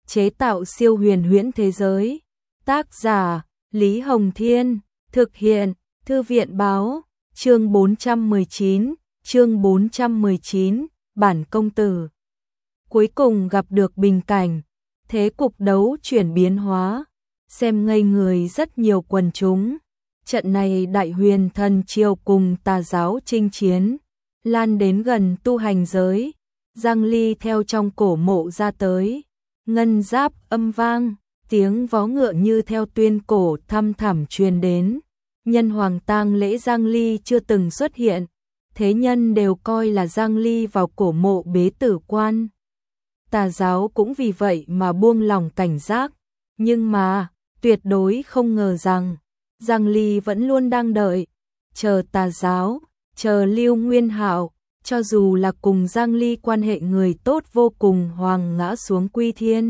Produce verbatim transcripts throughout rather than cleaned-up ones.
chế tạo siêu huyền huyễn thế giới. Tác giả: Lý Hồng Thiên, thực hiện: Thư viện Báo. Chương bốn trăm mười chín, chương bốn trăm mười chín, bản công tử. Cuối cùng gặp được bình cảnh, thế cục đấu chuyển biến hóa, xem ngây người rất nhiều quần chúng. Trận này Đại Huyền Thần Triều cùng tà giáo chinh chiến, lan đến gần tu hành giới. Giang Ly theo trong cổ mộ ra tới, ngân giáp âm vang, tiếng vó ngựa như theo tuyên cổ thăm thẳm truyền đến. Nhân hoàng tang lễ Giang Ly chưa từng xuất hiện, thế nhân đều coi là Giang Ly vào cổ mộ bế tử quan. Tà giáo cũng vì vậy mà buông lòng cảnh giác, nhưng mà tuyệt đối không ngờ rằng Giang Ly vẫn luôn đang đợi, chờ tà giáo, chờ Lưu Nguyên Hạo, cho dù là cùng Giang Ly quan hệ người tốt vô cùng hoàng ngã xuống quy thiên.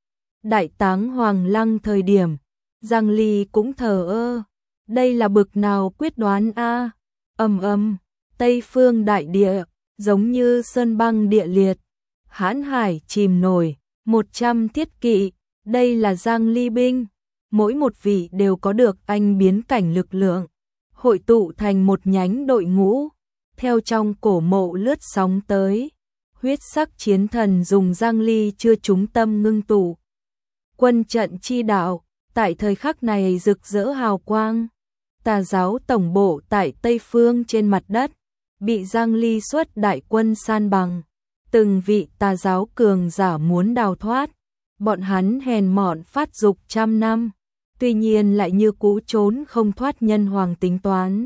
Đại táng Hoàng Lăng thời điểm, Giang Ly cũng thờ ơ, đây là bực nào quyết đoán a. Ầm ầm, Tây Phương đại địa giống như sơn băng địa liệt, hãn hải chìm nổi, một trăm thiết kỵ, đây là Giang Ly binh, mỗi một vị đều có được anh biến cảnh lực lượng, hội tụ thành một nhánh đội ngũ, theo trong cổ mộ lướt sóng tới. Huyết sắc chiến thần dùng Giang Ly chưa trúng tâm ngưng tụ. Quân trận chi đạo, tại thời khắc này rực rỡ hào quang. Tà giáo tổng bộ tại Tây Phương trên mặt đất, bị Giang Ly xuất đại quân san bằng. Từng vị tà giáo cường giả muốn đào thoát, bọn hắn hèn mọn phát dục trăm năm, tuy nhiên lại như cũ trốn không thoát nhân hoàng tính toán.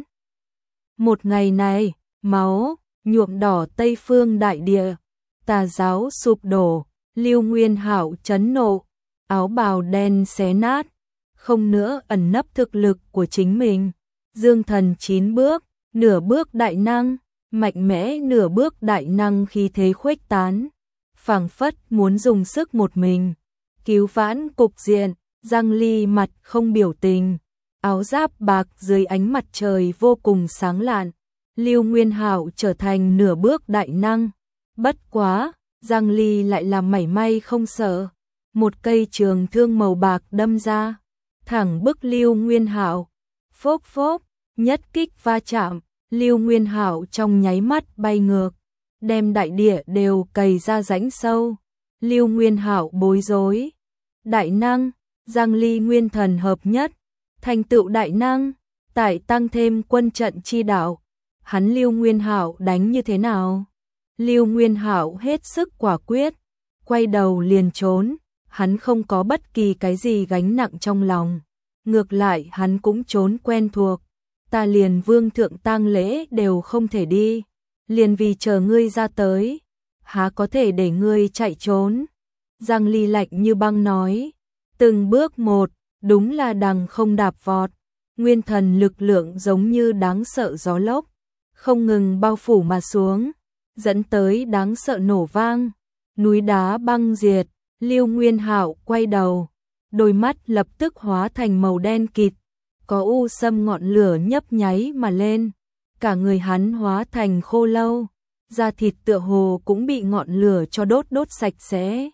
Một ngày này, máu nhuộm đỏ Tây Phương đại địa, tà giáo sụp đổ, Lưu Nguyên Hạo chấn nộ, áo bào đen xé nát, không nữa ẩn nấp thực lực của chính mình. Dương thần chín bước, nửa bước đại năng, mạnh mẽ nửa bước đại năng khí thế khuếch tán, phảng phất muốn dùng sức một mình cứu vãn cục diện. Giang Ly mặt không biểu tình, áo giáp bạc dưới ánh mặt trời vô cùng sáng lạn. Lưu Nguyên Hạo trở thành nửa bước đại năng, bất quá, Giang Ly lại làm mảy may không sợ, một cây trường thương màu bạc đâm ra, thẳng bức Lưu Nguyên Hạo. Phốc phốc, nhất kích va chạm, Lưu Nguyên Hạo trong nháy mắt bay ngược, đem đại địa đều cày ra rãnh sâu. Lưu Nguyên Hạo bối rối. Đại năng, Giang Ly nguyên thần hợp nhất, thành tựu đại năng, tại tăng thêm quân trận chi đạo, hắn Lưu Nguyên Hạo đánh như thế nào? Lưu Nguyên Hạo hết sức quả quyết, quay đầu liền trốn, hắn không có bất kỳ cái gì gánh nặng trong lòng, ngược lại hắn cũng trốn quen thuộc. Ta liền vương thượng tang lễ đều không thể đi, liền vì chờ ngươi ra tới, há có thể để ngươi chạy trốn. Giang Ly lạnh như băng nói, từng bước một, đúng là đằng không đạp vọt, nguyên thần lực lượng giống như đáng sợ gió lốc, không ngừng bao phủ mà xuống, dẫn tới đáng sợ nổ vang, núi đá băng diệt. Lưu Nguyên Hạo quay đầu, đôi mắt lập tức hóa thành màu đen kịt, có u sâm ngọn lửa nhấp nháy mà lên, cả người hắn hóa thành khô lâu, da thịt tựa hồ cũng bị ngọn lửa cho đốt đốt sạch sẽ.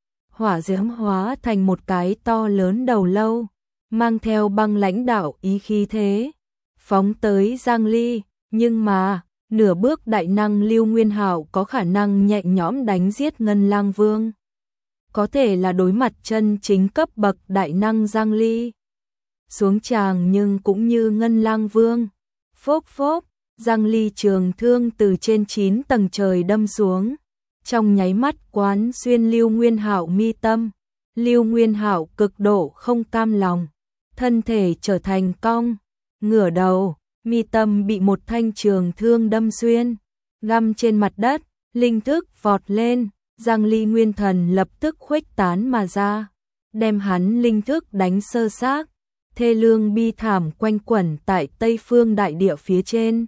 Hỏa diễm hóa thành một cái to lớn đầu lâu, mang theo băng lãnh đạo ý khí thế, phóng tới Giang Ly, nhưng mà, nửa bước đại năng Lưu Nguyên Hạo có khả năng nhẹ nhõm đánh giết Ngân Lang Vương. Có thể là đối mặt chân chính cấp bậc đại năng Giang Ly. Xuống tràng nhưng cũng như Ngân Lang Vương. Phốc phốc, Giang Ly trường thương từ trên chín tầng trời đâm xuống, trong nháy mắt quán xuyên Lưu Nguyên Hạo mi tâm. Lưu Nguyên Hạo cực độ không cam lòng, thân thể trở thành cong, ngửa đầu, mi tâm bị một thanh trường thương đâm xuyên, găm trên mặt đất, linh thức vọt lên. Giang Ly nguyên thần lập tức khuếch tán mà ra, đem hắn linh thức đánh sơ xác, thê lương bi thảm quanh quẩn tại Tây Phương đại địa phía trên.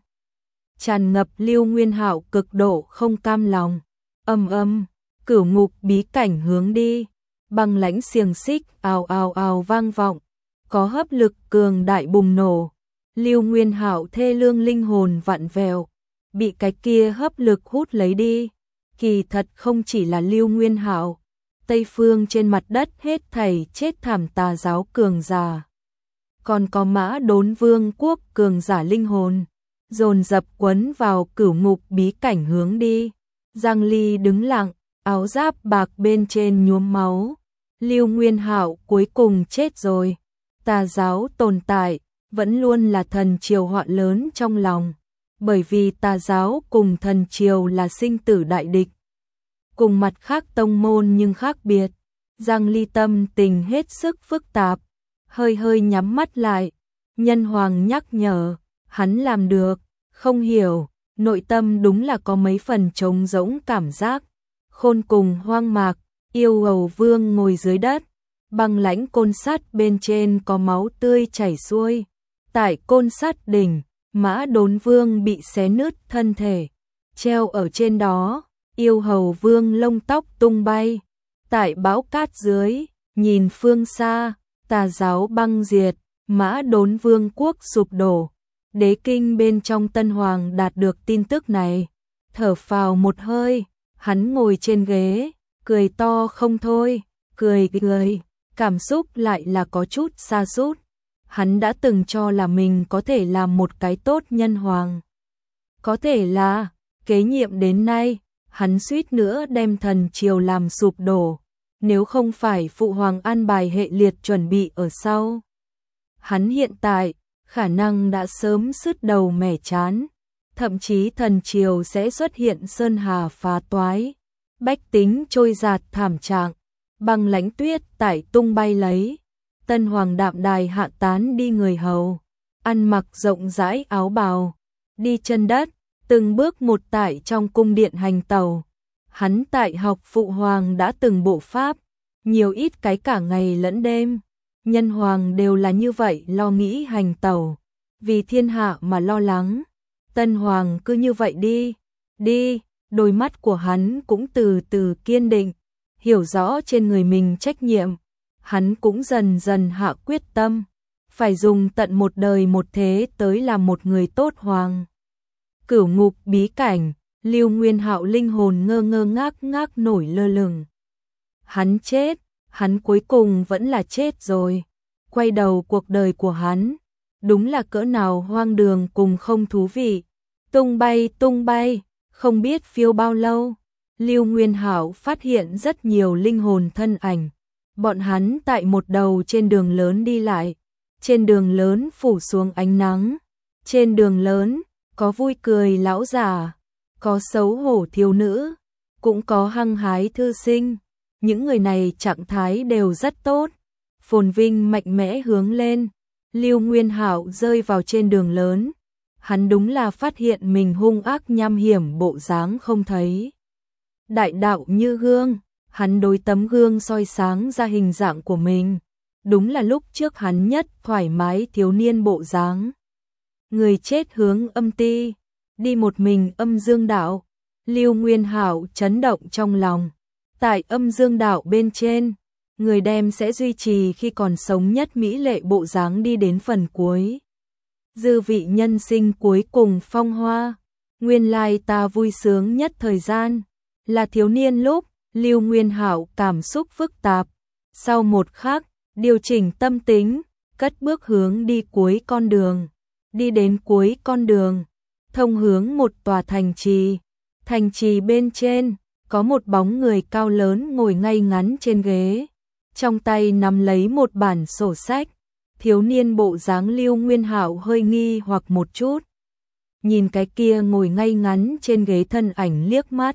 Tràn ngập Lưu Nguyên Hạo cực độ không cam lòng, âm âm, cửu ngục bí cảnh hướng đi, băng lãnh xiềng xích ào ào ào vang vọng, có hấp lực cường đại bùng nổ. Lưu Nguyên Hạo thê lương linh hồn vặn vẹo, bị cái kia hấp lực hút lấy đi. Kỳ thật không chỉ là Lưu Nguyên Hạo, Tây phương trên mặt đất hết thảy chết thảm tà giáo cường giả. Còn có Mã Đốn Vương quốc cường giả linh hồn, dồn dập quấn vào cửu ngục bí cảnh hướng đi. Giang Ly đứng lặng, áo giáp bạc bên trên nhuốm máu. Lưu Nguyên Hạo cuối cùng chết rồi. Tà giáo tồn tại, vẫn luôn là thần triều họa lớn trong lòng. Bởi vì tà giáo cùng thần triều là sinh tử đại địch. Cùng mặt khác tông môn nhưng khác biệt. Giang Ly tâm tình hết sức phức tạp. Hơi hơi nhắm mắt lại. Nhân hoàng nhắc nhở, hắn làm được, không hiểu. Nội tâm đúng là có mấy phần trống rỗng cảm giác. Khôn cùng hoang mạc, yêu hầu vương ngồi dưới đất. Băng lãnh côn sắt bên trên có máu tươi chảy xuôi. Tại côn sắt đỉnh, Mã Đốn Vương bị xé nứt thân thể. Treo ở trên đó, yêu hầu vương lông tóc tung bay. Tại bão cát dưới, nhìn phương xa, tà giáo băng diệt, Mã Đốn Vương quốc sụp đổ. Đế kinh bên trong Tân Hoàng đạt được tin tức này. Thở phào một hơi, hắn ngồi trên ghế, cười to không thôi, cười cười, cảm xúc lại là có chút sa sút. Hắn đã từng cho là mình có thể làm một cái tốt nhân hoàng. Có thể là, kế nhiệm đến nay, hắn suýt nữa đem thần triều làm sụp đổ. Nếu không phải phụ hoàng an bài hệ liệt chuẩn bị ở sau. Hắn hiện tại, khả năng đã sớm sứt đầu mẻ chán. Thậm chí thần triều sẽ xuất hiện sơn hà phá toái. Bách tính trôi giạt thảm trạng. Băng lãnh tuyết tải tung bay lấy. Tân hoàng đạm đài hạ tán đi người hầu. Ăn mặc rộng rãi áo bào. Đi chân đất, từng bước một tại trong cung điện hành tàu. Hắn tại học phụ hoàng đã từng bộ pháp. Nhiều ít cái cả ngày lẫn đêm. Nhân hoàng đều là như vậy lo nghĩ hành tàu. Vì thiên hạ mà lo lắng. Tân hoàng cứ như vậy đi. Đi, đôi mắt của hắn cũng từ từ kiên định. Hiểu rõ trên người mình trách nhiệm. Hắn cũng dần dần hạ quyết tâm. Phải dùng tận một đời một thế tới làm một người tốt hoàng. Cửu ngục bí cảnh. Lưu Nguyên Hạo linh hồn ngơ ngơ ngác ngác nổi lơ lửng. Hắn chết, hắn cuối cùng vẫn là chết rồi. Quay đầu cuộc đời của hắn, đúng là cỡ nào hoang đường cùng không thú vị. Tung bay tung bay, không biết phiêu bao lâu. Lưu Nguyên Hạo phát hiện rất nhiều linh hồn thân ảnh. Bọn hắn tại một đầu trên đường lớn đi lại. Trên đường lớn phủ xuống ánh nắng. Trên đường lớn, có vui cười lão già. Có xấu hổ thiếu nữ, cũng có hăng hái thư sinh. Những người này trạng thái đều rất tốt, phồn vinh mạnh mẽ hướng lên. Lưu Nguyên Hạo rơi vào trên đường lớn, hắn đúng là phát hiện mình hung ác nham hiểm bộ dáng không thấy. Đại đạo như gương, hắn đối tấm gương soi sáng ra hình dạng của mình, đúng là lúc trước hắn nhất thoải mái thiếu niên bộ dáng. Người chết hướng âm ti, đi một mình âm dương đạo. Lưu Nguyên Hạo chấn động trong lòng. Tại âm dương đạo bên trên, người đem sẽ duy trì khi còn sống nhất mỹ lệ bộ dáng đi đến phần cuối. Dư vị nhân sinh cuối cùng phong hoa. Nguyên lai ta vui sướng nhất thời gian là thiếu niên lúc. Lưu Nguyên Hạo cảm xúc phức tạp. Sau một khắc, điều chỉnh tâm tính, cất bước hướng đi cuối con đường. Đi đến cuối con đường, thông hướng một tòa thành trì. Thành trì bên trên, có một bóng người cao lớn ngồi ngay ngắn trên ghế. Trong tay nắm lấy một bản sổ sách. Thiếu niên bộ dáng Lưu Nguyên Hạo hơi nghi hoặc một chút. Nhìn cái kia ngồi ngay ngắn trên ghế thân ảnh liếc mắt.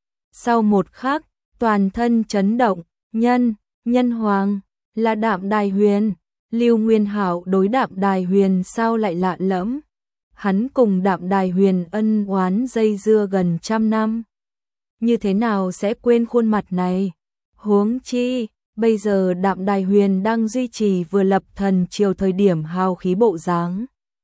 Sau một khắc, toàn thân chấn động, nhân, nhân hoàng, là Đạm Đài Huyền. Lưu Nguyên Hạo đối Đạm Đài Huyền sao lại lạ lẫm. Hắn cùng Đạm Đài Huyền ân oán dây dưa gần trăm năm. Như thế nào sẽ quên khuôn mặt này? Huống chi, bây giờ Đạm Đài Huyền đang duy trì vừa lập thần triều thời điểm hào khí bộ dáng.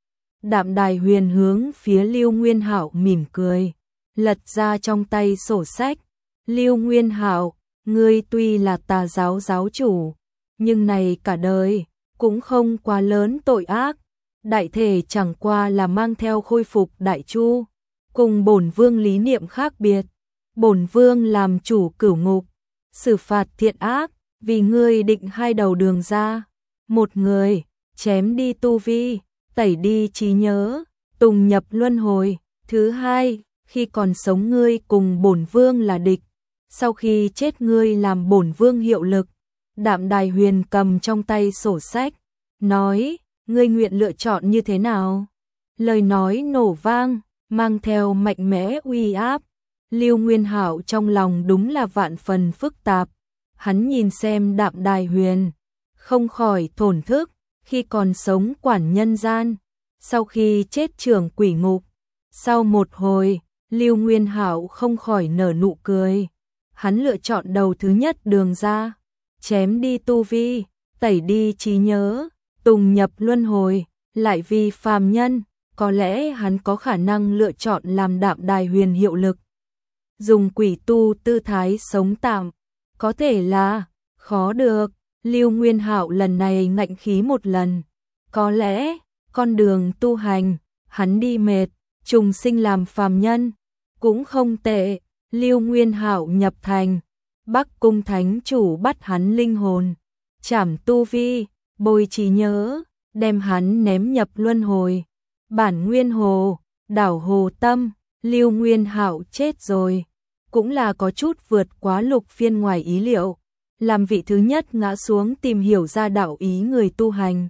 Đạm Đài Huyền hướng phía Lưu Nguyên Hạo mỉm cười, lật ra trong tay sổ sách. Lưu Nguyên Hạo, ngươi tuy là tà giáo giáo chủ, nhưng này cả đời cũng không quá lớn tội ác. Đại thể chẳng qua là mang theo khôi phục đại chu, cùng bổn vương lý niệm khác biệt. Bổn vương làm chủ cửu ngục, xử phạt thiện ác, vì ngươi định hai đầu đường ra. Một người, chém đi tu vi, tẩy đi trí nhớ, tùng nhập luân hồi. Thứ hai, khi còn sống ngươi cùng bổn vương là địch, sau khi chết ngươi làm bổn vương hiệu lực. Đạm Đài Huyền cầm trong tay sổ sách, nói, ngươi nguyện lựa chọn như thế nào? Lời nói nổ vang, mang theo mạnh mẽ uy áp. Lưu Nguyên Hạo trong lòng đúng là vạn phần phức tạp. Hắn nhìn xem Đạm Đài Huyền, không khỏi thổn thức, khi còn sống quản nhân gian, sau khi chết trưởng quỷ ngục. Sau một hồi, Lưu Nguyên Hạo không khỏi nở nụ cười. Hắn lựa chọn đầu thứ nhất đường ra, chém đi tu vi, tẩy đi trí nhớ, tùng nhập luân hồi, lại vì phàm nhân, có lẽ hắn có khả năng lựa chọn làm Đạm Đài Huyền hiệu lực. Dùng quỷ tu tư thái sống tạm, có thể là khó được. Lưu Nguyên Hạo lần này ngạnh khí một lần, có lẽ con đường tu hành hắn đi mệt, trùng sinh làm phàm nhân cũng không tệ. Lưu Nguyên Hạo nhập thành, Bắc Cung Thánh Chủ bắt hắn linh hồn, trảm tu vi, bồi trí nhớ, đem hắn ném nhập luân hồi. Bản Nguyên Hồ, đảo Hồ Tâm, Lưu Nguyên Hạo chết rồi, cũng là có chút vượt quá Lục Phiên ngoài ý liệu, làm vị thứ nhất ngã xuống tìm hiểu ra đạo ý người tu hành.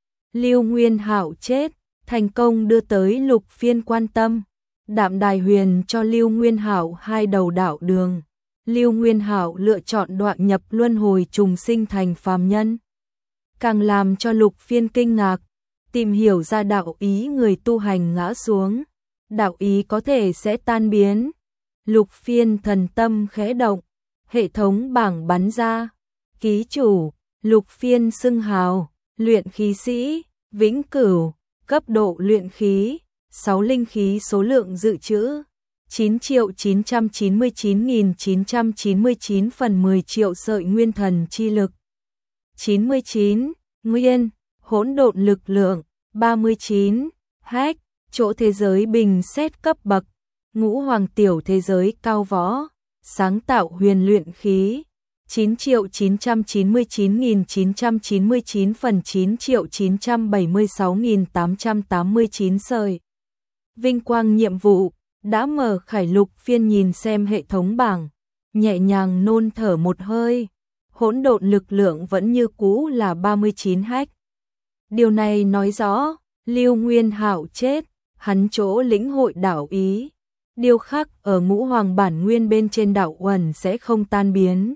Lưu Nguyên Hạo chết, thành công đưa tới Lục Phiên quan tâm. Đạm Đài Huyền cho Lưu Nguyên Hạo hai đầu đạo đường. Lưu Nguyên Hạo lựa chọn đoạn nhập luân hồi trùng sinh thành phàm nhân. Càng làm cho Lục Phiên kinh ngạc, tìm hiểu ra đạo ý người tu hành ngã xuống, đạo ý có thể sẽ tan biến. Lục Phiên thần tâm khẽ động, hệ thống bảng bắn ra. Ký chủ, Lục Phiên xưng hào, luyện khí sĩ, vĩnh cửu, cấp độ luyện khí, sáu linh khí số lượng dự trữ, chín triệu chín trăm chín mươi chín nghìn chín trăm chín mươi chín phần mười triệu sợi nguyên thần chi lực. chín mươi chín, nguyên, hỗn độn lực lượng, ba mươi chín, hách, chỗ thế giới bình xét cấp bậc, ngũ hoàng tiểu thế giới cao võ, sáng tạo huyền luyện khí, chín triệu chín trăm chín mươi chín nghìn chín trăm chín mươi chín phần chín triệu chín trăm bảy mươi sáu nghìn tám trăm tám mươi chín sợi. Vinh quang nhiệm vụ, đã mở khải. Lục Phiên nhìn xem hệ thống bảng, nhẹ nhàng nôn thở một hơi, hỗn độn lực lượng vẫn như cũ là ba mươi chín hách. Điều này nói rõ, Lưu Nguyên Hạo chết, hắn chỗ lĩnh hội đạo ý, điều khắc ở ngũ hoàng bản nguyên bên trên đạo uẩn sẽ không tan biến.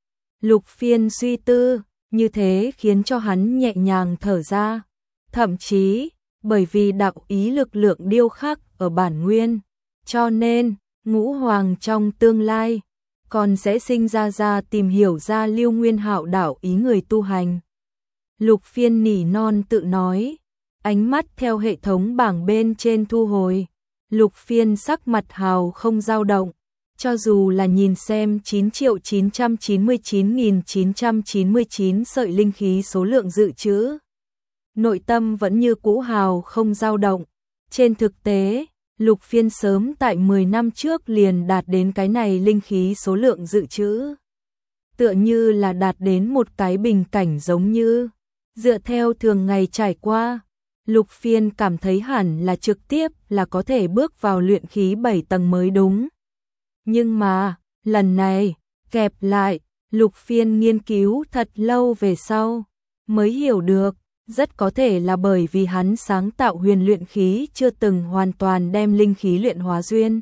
Lục Phiên suy tư, như thế khiến cho hắn nhẹ nhàng thở ra, thậm chí, bởi vì đạo ý lực lượng điêu khắc ở bản nguyên, cho nên, ngũ hoàng trong tương lai, còn sẽ sinh ra ra tìm hiểu ra Lưu Nguyên Hạo đạo ý người tu hành. Lục Phiên nỉ non tự nói, ánh mắt theo hệ thống bảng bên trên thu hồi. Lục Phiên sắc mặt hào không dao động, cho dù là nhìn xem chín triệu chín trăm chín mươi chín nghìn chín trăm chín mươi chín sợi linh khí số lượng dự trữ, nội tâm vẫn như cũ hào không dao động. Trên thực tế, Lục Phiên sớm tại mười năm trước liền đạt đến cái này linh khí số lượng dự trữ. Tựa như là đạt đến một cái bình cảnh giống như, dựa theo thường ngày trải qua, Lục Phiên cảm thấy hẳn là trực tiếp là có thể bước vào luyện khí bảy tầng mới đúng. Nhưng mà, lần này, kẹp lại, Lục Phiên nghiên cứu thật lâu về sau, mới hiểu được, rất có thể là bởi vì hắn sáng tạo huyền luyện khí chưa từng hoàn toàn đem linh khí luyện hóa duyên.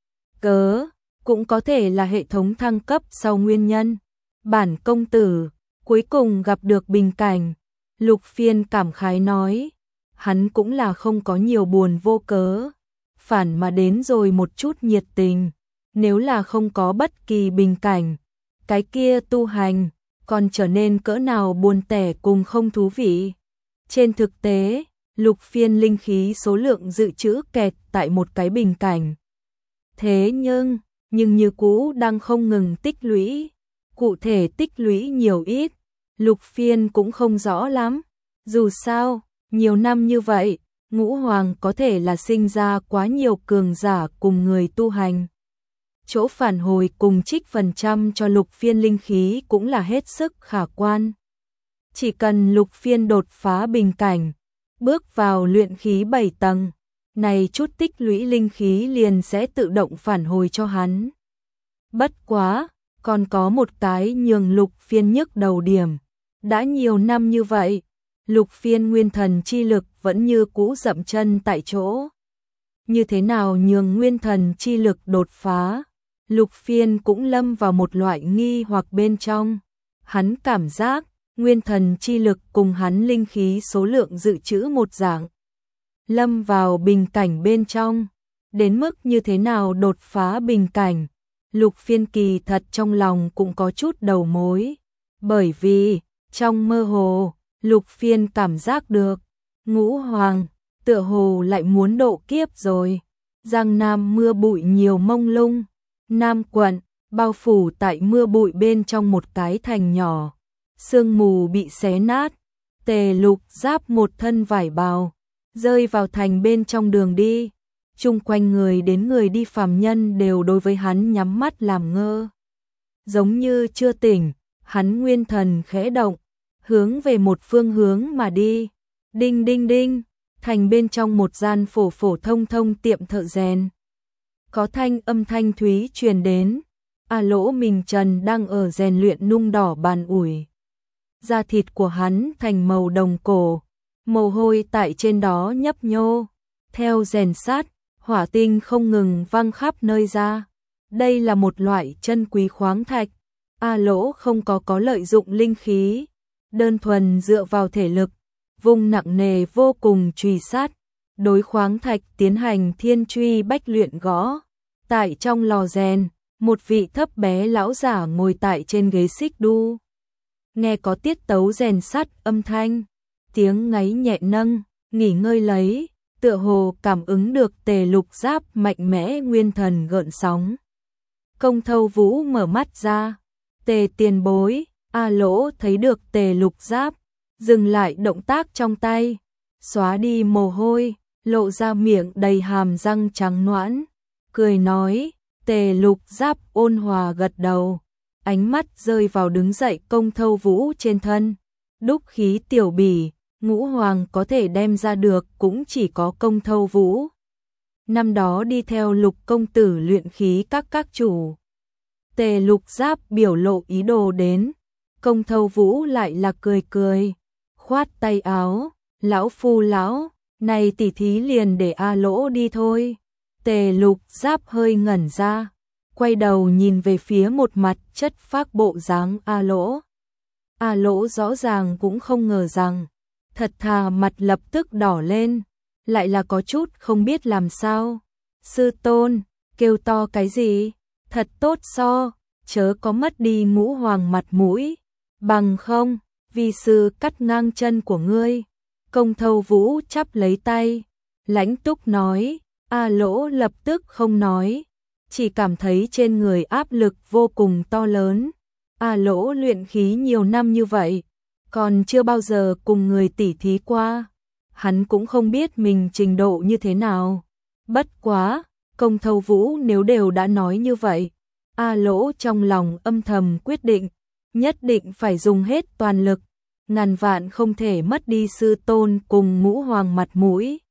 Cớ, cũng có thể là hệ thống thăng cấp sau nguyên nhân. Bản công tử, cuối cùng gặp được bình cảnh. Lục Phiên cảm khái nói, hắn cũng là không có nhiều buồn vô cớ, phản mà đến rồi một chút nhiệt tình. Nếu là không có bất kỳ bình cảnh, cái kia tu hành, còn trở nên cỡ nào buồn tẻ cùng không thú vị. Trên thực tế, Lục Phiên linh khí số lượng dự trữ kẹt tại một cái bình cảnh. Thế nhưng, nhưng như cũ đang không ngừng tích lũy. Cụ thể tích lũy nhiều ít, Lục Phiên cũng không rõ lắm. Dù sao, nhiều năm như vậy, ngũ hoàng có thể là sinh ra quá nhiều cường giả cùng người tu hành. chỗ phản hồi cùng trích phần trăm cho Lục Phiên linh khí cũng là hết sức khả quan. Chỉ cần Lục Phiên đột phá bình cảnh, bước vào luyện khí bảy tầng, này chút tích lũy linh khí liền sẽ tự động phản hồi cho hắn. Bất quá, còn có một cái nhường Lục Phiên nhức đầu điểm. Đã nhiều năm như vậy, Lục Phiên nguyên thần chi lực vẫn như cũ dậm chân tại chỗ. Như thế nào nhường nguyên thần chi lực đột phá? Lục Phiên cũng lâm vào một loại nghi hoặc bên trong. Hắn cảm giác, nguyên thần chi lực cùng hắn linh khí số lượng dự trữ một dạng. Lâm vào bình cảnh bên trong. Đến mức như thế nào đột phá bình cảnh? Lục Phiên kỳ thật trong lòng cũng có chút đầu mối. Bởi vì, trong mơ hồ, Lục Phiên cảm giác được, Ngũ Hoàng, tựa hồ lại muốn độ kiếp rồi. Giang Nam mưa bụi nhiều mông lung. Nam quận, bao phủ tại mưa bụi bên trong một cái thành nhỏ. Sương mù bị xé nát. Tề Lục Giáp một thân vải bào, rơi vào thành bên trong đường đi. Chung quanh người đến người đi phàm nhân đều đối với hắn nhắm mắt làm ngơ. Giống như chưa tỉnh, hắn nguyên thần khẽ động, hướng về một phương hướng mà đi. Đinh đinh đinh, thành bên trong một gian phổ phổ thông thông tiệm thợ rèn. Có thanh âm thanh thúy truyền đến. A Lỗ Minh Trần đang ở rèn luyện nung đỏ bàn ủi. Da thịt của hắn thành màu đồng cổ, mồ hôi tại trên đó nhấp nhô. Theo rèn sát, hỏa tinh không ngừng văng khắp nơi ra. Đây là một loại chân quý khoáng thạch. A Lỗ không có có lợi dụng linh khí, đơn thuần dựa vào thể lực, vùng nặng nề vô cùng truy sát, đối khoáng thạch tiến hành thiên truy bách luyện gõ. Tại trong lò rèn, một vị thấp bé lão giả ngồi tại trên ghế xích đu. Nghe có tiết tấu rèn sắt âm thanh, tiếng ngáy nhẹ nâng, nghỉ ngơi lấy, tựa hồ cảm ứng được Tề Lục Giáp mạnh mẽ nguyên thần gợn sóng. Công Thâu Vũ mở mắt ra, Tề tiền bối, A Lỗ thấy được Tề Lục Giáp, dừng lại động tác trong tay, xóa đi mồ hôi, lộ ra miệng đầy hàm răng trắng nõn, cười nói. Tề Lục Giáp ôn hòa gật đầu, ánh mắt rơi vào đứng dậy Công Thâu Vũ trên thân. Đúc khí tiểu bỉ, Ngũ Hoàng có thể đem ra được cũng chỉ có Công Thâu Vũ. Năm đó đi theo Lục công tử luyện khí các các chủ. Tề Lục Giáp biểu lộ ý đồ đến, Công Thâu Vũ lại là cười cười, khoát tay áo, lão phu lão, này tỉ thí liền để A Lỗ đi thôi. Tề Lục Giáp hơi ngẩn ra, quay đầu nhìn về phía một mặt chất phác bộ dáng A Lỗ. A Lỗ rõ ràng cũng không ngờ rằng, thật thà mặt lập tức đỏ lên, lại là có chút không biết làm sao. Sư tôn, kêu to cái gì? Thật tốt so, chớ có mất đi Ngũ Hoàng mặt mũi, bằng không, vi sư cắt ngang chân của ngươi. Công Thâu Vũ chắp lấy tay, lãnh túc nói. A Lỗ lập tức không nói, chỉ cảm thấy trên người áp lực vô cùng to lớn. A Lỗ luyện khí nhiều năm như vậy, còn chưa bao giờ cùng người tỉ thí qua. Hắn cũng không biết mình trình độ như thế nào. Bất quá, Công Thâu Vũ nếu đều đã nói như vậy, A Lỗ trong lòng âm thầm quyết định, nhất định phải dùng hết toàn lực, ngàn vạn không thể mất đi sư tôn cùng Ngũ Hoàng mặt mũi.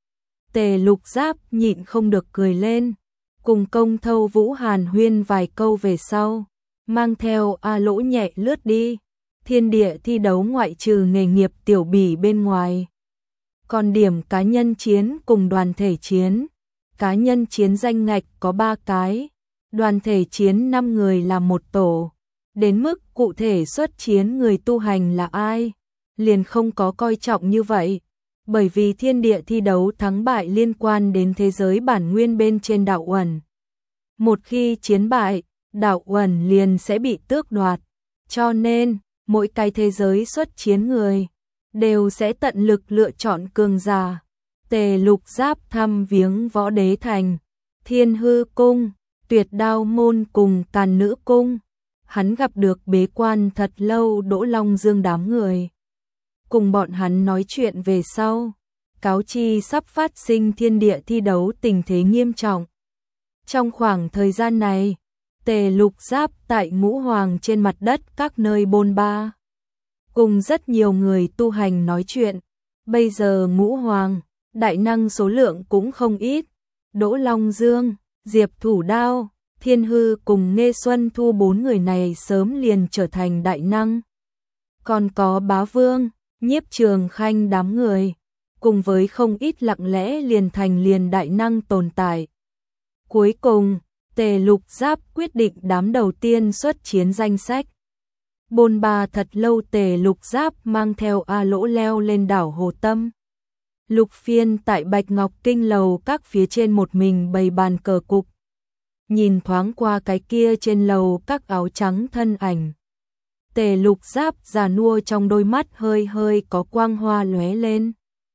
Tề Lục Giáp nhịn không được cười lên, cùng Công Thâu Vũ hàn huyên vài câu về sau, mang theo A Lỗ nhẹ lướt đi. Thiên địa thi đấu ngoại trừ nghề nghiệp tiểu bỉ bên ngoài, còn điểm cá nhân chiến cùng đoàn thể chiến. Cá nhân chiến danh ngạch có ba cái, đoàn thể chiến năm người làm một tổ. Đến mức cụ thể xuất chiến người tu hành là ai, liền không có coi trọng như vậy. Bởi vì thiên địa thi đấu thắng bại liên quan đến thế giới bản nguyên bên trên đạo uẩn. Một khi chiến bại, đạo uẩn liền sẽ bị tước đoạt. Cho nên, mỗi cái thế giới xuất chiến người, đều sẽ tận lực lựa chọn cường giả. Tề Lục Giáp thăm viếng Võ Đế Thành, Thiên Hư Cung, Tuyệt Đao Môn cùng Càn Nữ Cung. Hắn gặp được bế quan thật lâu Đỗ Long Dương đám người. Cùng bọn hắn nói chuyện về sau, cáo chi sắp phát sinh thiên địa thi đấu tình thế nghiêm trọng. Trong khoảng thời gian này, Tề Lục Giáp tại Ngũ Hoàng trên mặt đất các nơi bôn ba, cùng rất nhiều người tu hành nói chuyện. Bây giờ Ngũ Hoàng, đại năng số lượng cũng không ít. Đỗ Long Dương, Diệp Thủ Đao, Thiên Hư cùng Nghê Xuân Thu bốn người này sớm liền trở thành đại năng. Còn có Bá Vương, Nhiếp Trường Khanh đám người, cùng với không ít lặng lẽ liền thành liền đại năng tồn tại. Cuối cùng, Tề Lục Giáp quyết định đám đầu tiên xuất chiến danh sách. Bôn ba thật lâu, Tề Lục Giáp mang theo A Lỗ leo lên đảo Hồ Tâm. Lục Phiên tại Bạch Ngọc Kinh lầu các phía trên một mình bày bàn cờ cục. Nhìn thoáng qua cái kia trên lầu các áo trắng thân ảnh. Tề Lục Giáp già nua trong đôi mắt hơi hơi có quang hoa lóe lên.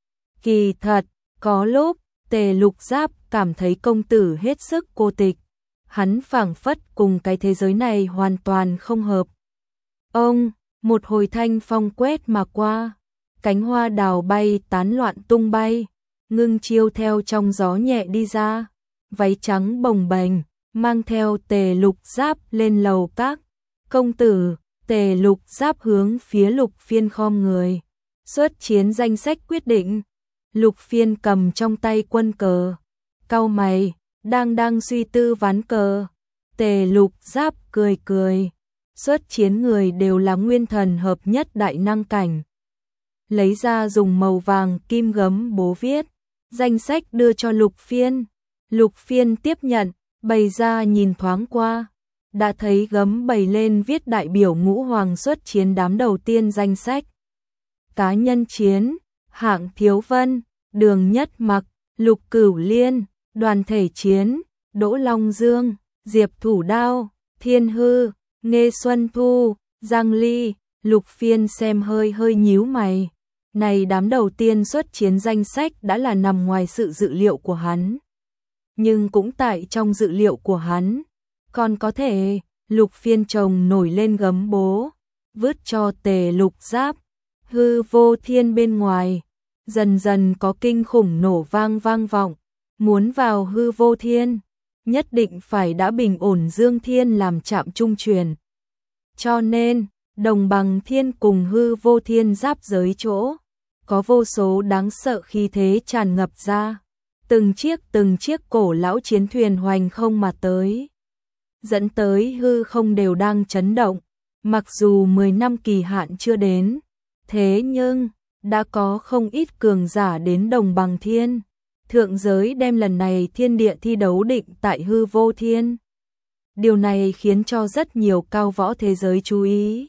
Kỳ thật, có lúc, Tề Lục Giáp cảm thấy công tử hết sức cô tịch. Hắn phảng phất cùng cái thế giới này hoàn toàn không hợp. Ông, một hồi thanh phong quét mà qua. Cánh hoa đào bay tán loạn tung bay. Ngưng Chiêu theo trong gió nhẹ đi ra. Váy trắng bồng bềnh, mang theo Tề Lục Giáp lên lầu các. Công tử, Tề Lục Giáp hướng phía Lục Phiên khom người. Xuất chiến danh sách quyết định. Lục Phiên cầm trong tay quân cờ. Cau mày, đang đang suy tư ván cờ. Tề Lục Giáp cười cười. Xuất chiến người đều là nguyên thần hợp nhất đại năng cảnh. Lấy ra dùng màu vàng kim gấm bố viết. Danh sách đưa cho Lục Phiên. Lục Phiên tiếp nhận, bày ra nhìn thoáng qua. Đã thấy gấm bày lên viết đại biểu Ngũ Hoàng xuất chiến đám đầu tiên danh sách. Cá nhân chiến, Hạng Thiếu Vân, Đường Nhất Mặc, Lục Cửu Liên. Đoàn thể chiến, Đỗ Long Dương, Diệp Thủ Đao, Thiên Hư, Nghê Xuân Thu, Giang Ly. Lục Phiên xem hơi hơi nhíu mày. Này đám đầu tiên xuất chiến danh sách đã là nằm ngoài sự dự liệu của hắn. Nhưng cũng tại trong dự liệu của hắn. Còn có thể, Lục Phiên chồng nổi lên gấm bố, vứt cho Tề Lục Giáp. Hư Vô Thiên bên ngoài, dần dần có kinh khủng nổ vang vang vọng. Muốn vào Hư Vô Thiên, nhất định phải đã bình ổn Dương Thiên làm trạm trung truyền. Cho nên, Đồng Bằng Thiên cùng Hư Vô Thiên giáp giới chỗ, có vô số đáng sợ khí thế tràn ngập ra. Từng chiếc từng chiếc cổ lão chiến thuyền hoành không mà tới. Dẫn tới hư không đều đang chấn động. Mặc dù mười năm kỳ hạn chưa đến, thế nhưng, đã có không ít cường giả đến Đồng Bằng Thiên. Thượng giới đem lần này thiên địa thi đấu định tại Hư Vô Thiên. Điều này khiến cho rất nhiều cao võ thế giới chú ý.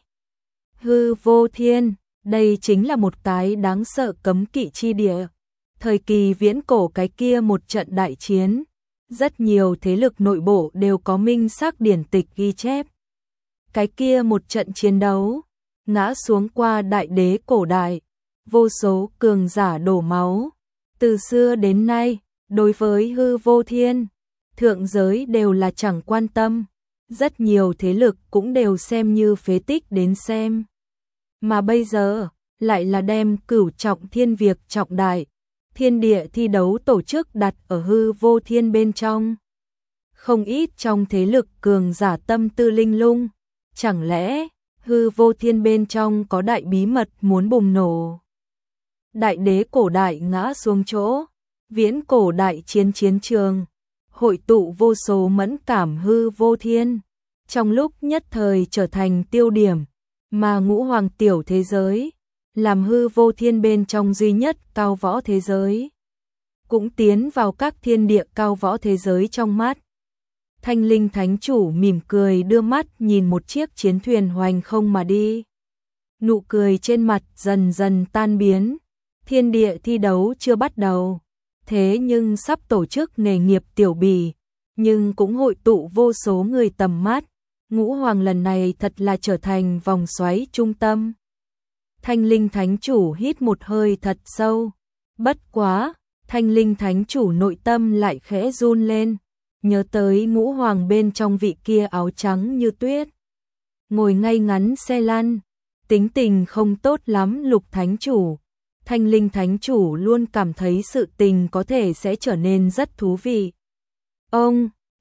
Hư Vô Thiên, đây chính là một cái đáng sợ cấm kỵ chi địa. Thời kỳ viễn cổ cái kia một trận đại chiến, rất nhiều thế lực nội bộ đều có minh xác điển tịch ghi chép. Cái kia một trận chiến đấu, ngã xuống qua đại đế cổ đại, vô số cường giả đổ máu. Từ xưa đến nay, đối với Hư Vô Thiên, thượng giới đều là chẳng quan tâm. Rất nhiều thế lực cũng đều xem như phế tích đến xem. Mà bây giờ, lại là đem cửu trọng thiên việc trọng đại. Thiên địa thi đấu tổ chức đặt ở Hư Vô Thiên bên trong. Không ít trong thế lực cường giả tâm tư linh lung. Chẳng lẽ, Hư Vô Thiên bên trong có đại bí mật muốn bùng nổ? Đại đế cổ đại ngã xuống chỗ, viễn cổ đại chiến chiến trường, hội tụ vô số mẫn cảm Hư Vô Thiên, trong lúc nhất thời trở thành tiêu điểm, mà ngũ hoàng tiểu thế giới, làm Hư Vô Thiên bên trong duy nhất cao võ thế giới, cũng tiến vào các thiên địa cao võ thế giới trong mắt. Thanh Linh Thánh Chủ mỉm cười đưa mắt nhìn một chiếc chiến thuyền hoành không mà đi. Nụ cười trên mặt dần dần tan biến. Thiên địa thi đấu chưa bắt đầu, thế nhưng sắp tổ chức nghề nghiệp tiểu bì, nhưng cũng hội tụ vô số người tầm mắt. Ngũ Hoàng lần này thật là trở thành vòng xoáy trung tâm. Thanh Linh Thánh Chủ hít một hơi thật sâu. Bất quá, Thanh Linh Thánh Chủ nội tâm lại khẽ run lên, nhớ tới Ngũ Hoàng bên trong vị kia áo trắng như tuyết, ngồi ngay ngắn xe lăn, tính tình không tốt lắm Lục Thánh Chủ. Thanh Linh Thánh Chủ luôn cảm thấy sự tình có thể sẽ trở nên rất thú vị. Ông,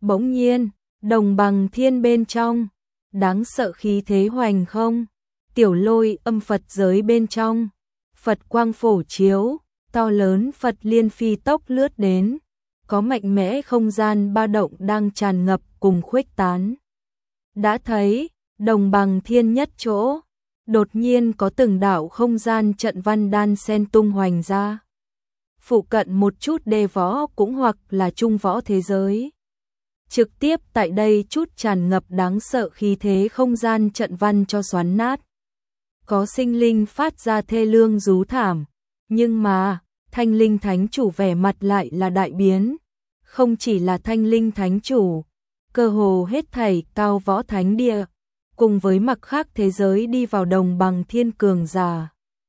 Bỗng nhiên, đồng bằng thiên bên trong, đáng sợ khí thế hoành không, tiểu lôi âm Phật giới bên trong, Phật quang phổ chiếu, to lớn Phật liên phi tốc lướt đến, có mạnh mẽ không gian ba động đang tràn ngập cùng khuếch tán. Đã thấy, đồng bằng thiên nhất chỗ, đột nhiên có từng đạo không gian trận văn đan xen tung hoành ra. Phụ cận một chút đề võ cũng hoặc là trung võ thế giới. Trực tiếp tại đây chút tràn ngập đáng sợ khí thế không gian trận văn cho xoắn nát. Có sinh linh phát ra thê lương rú thảm, nhưng mà, Thanh Linh Thánh Chủ vẻ mặt lại là đại biến. Không chỉ là Thanh Linh Thánh Chủ, cơ hồ hết thảy cao võ thánh địa, cùng với mặt khác thế giới đi vào đồng bằng thiên cường giả,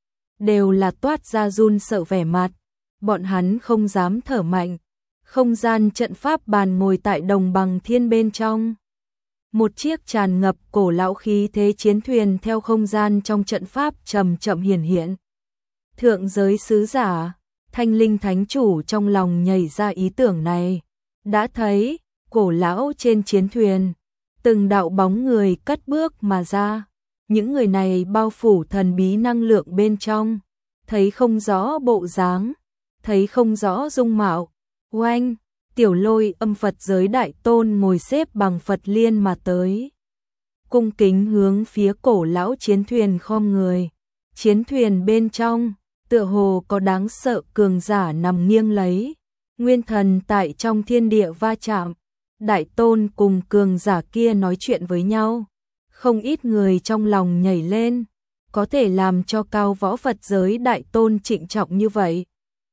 đều là toát ra run sợ vẻ mặt, bọn hắn không dám thở mạnh. Không gian trận pháp bàn ngồi tại đồng bằng thiên bên trong. Một chiếc tràn ngập cổ lão khí thế chiến thuyền theo không gian trong trận pháp chậm chậm hiển hiện. Thượng giới sứ giả, Thanh Linh Thánh Chủ trong lòng nhảy ra ý tưởng này. Đã thấy, cổ lão trên chiến thuyền, từng đạo bóng người cất bước mà ra. Những người này bao phủ thần bí năng lượng bên trong, thấy không rõ bộ dáng, thấy không rõ dung mạo. Oanh, tiểu lôi âm Phật giới đại tôn ngồi xếp bằng Phật liên mà tới. Cung kính hướng phía cổ lão chiến thuyền khom người. Chiến thuyền bên trong, tựa hồ có đáng sợ cường giả nằm nghiêng lấy. Nguyên thần tại trong thiên địa va chạm. Đại tôn cùng cường giả kia nói chuyện với nhau. Không ít người trong lòng nhảy lên. Có thể làm cho cao võ Phật giới đại tôn trịnh trọng như vậy.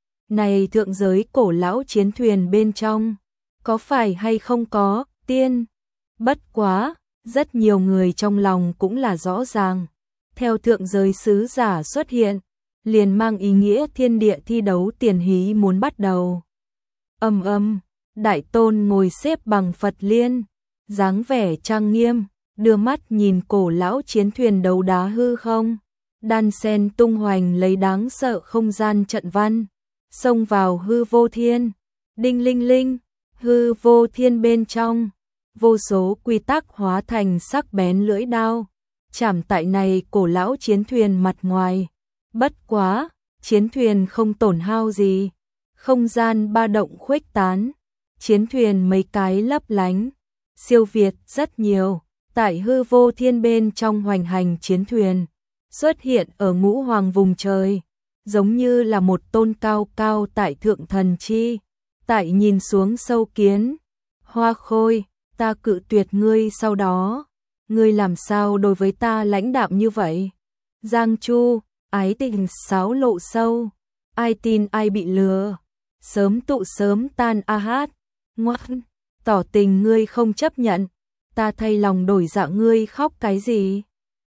Này thượng giới cổ lão chiến thuyền bên trong, có phải hay không có, tiên? Bất quá, rất nhiều người trong lòng cũng là rõ ràng. Theo thượng giới sứ giả xuất hiện, liền mang ý nghĩa thiên địa thi đấu tiền hí muốn bắt đầu. Âm âm, đại tôn ngồi xếp bằng Phật liên, dáng vẻ trang nghiêm, đưa mắt nhìn cổ lão chiến thuyền đấu đá hư không. Đan sen tung hoành lấy đáng sợ không gian trận văn. Xông vào hư vô thiên, đinh linh linh, hư vô thiên bên trong, vô số quy tắc hóa thành sắc bén lưỡi đao, chảm tại này cổ lão chiến thuyền mặt ngoài. Bất quá, chiến thuyền không tổn hao gì, không gian ba động khuếch tán, chiến thuyền mấy cái lấp lánh, siêu việt rất nhiều, tại hư vô thiên bên trong hoành hành chiến thuyền, xuất hiện ở ngũ hoàng vùng trời. Giống như là một tôn cao cao tại thượng thần chi, tại nhìn xuống sâu kiến. Hoa Khôi, ta cự tuyệt ngươi sau đó, ngươi làm sao đối với ta lãnh đạm như vậy? Giang Chu, ái tình sáo lộ sâu, ai tin ai bị lừa, sớm tụ sớm tan a hát, ngoan, tỏ tình ngươi không chấp nhận, ta thay lòng đổi dạ ngươi khóc cái gì?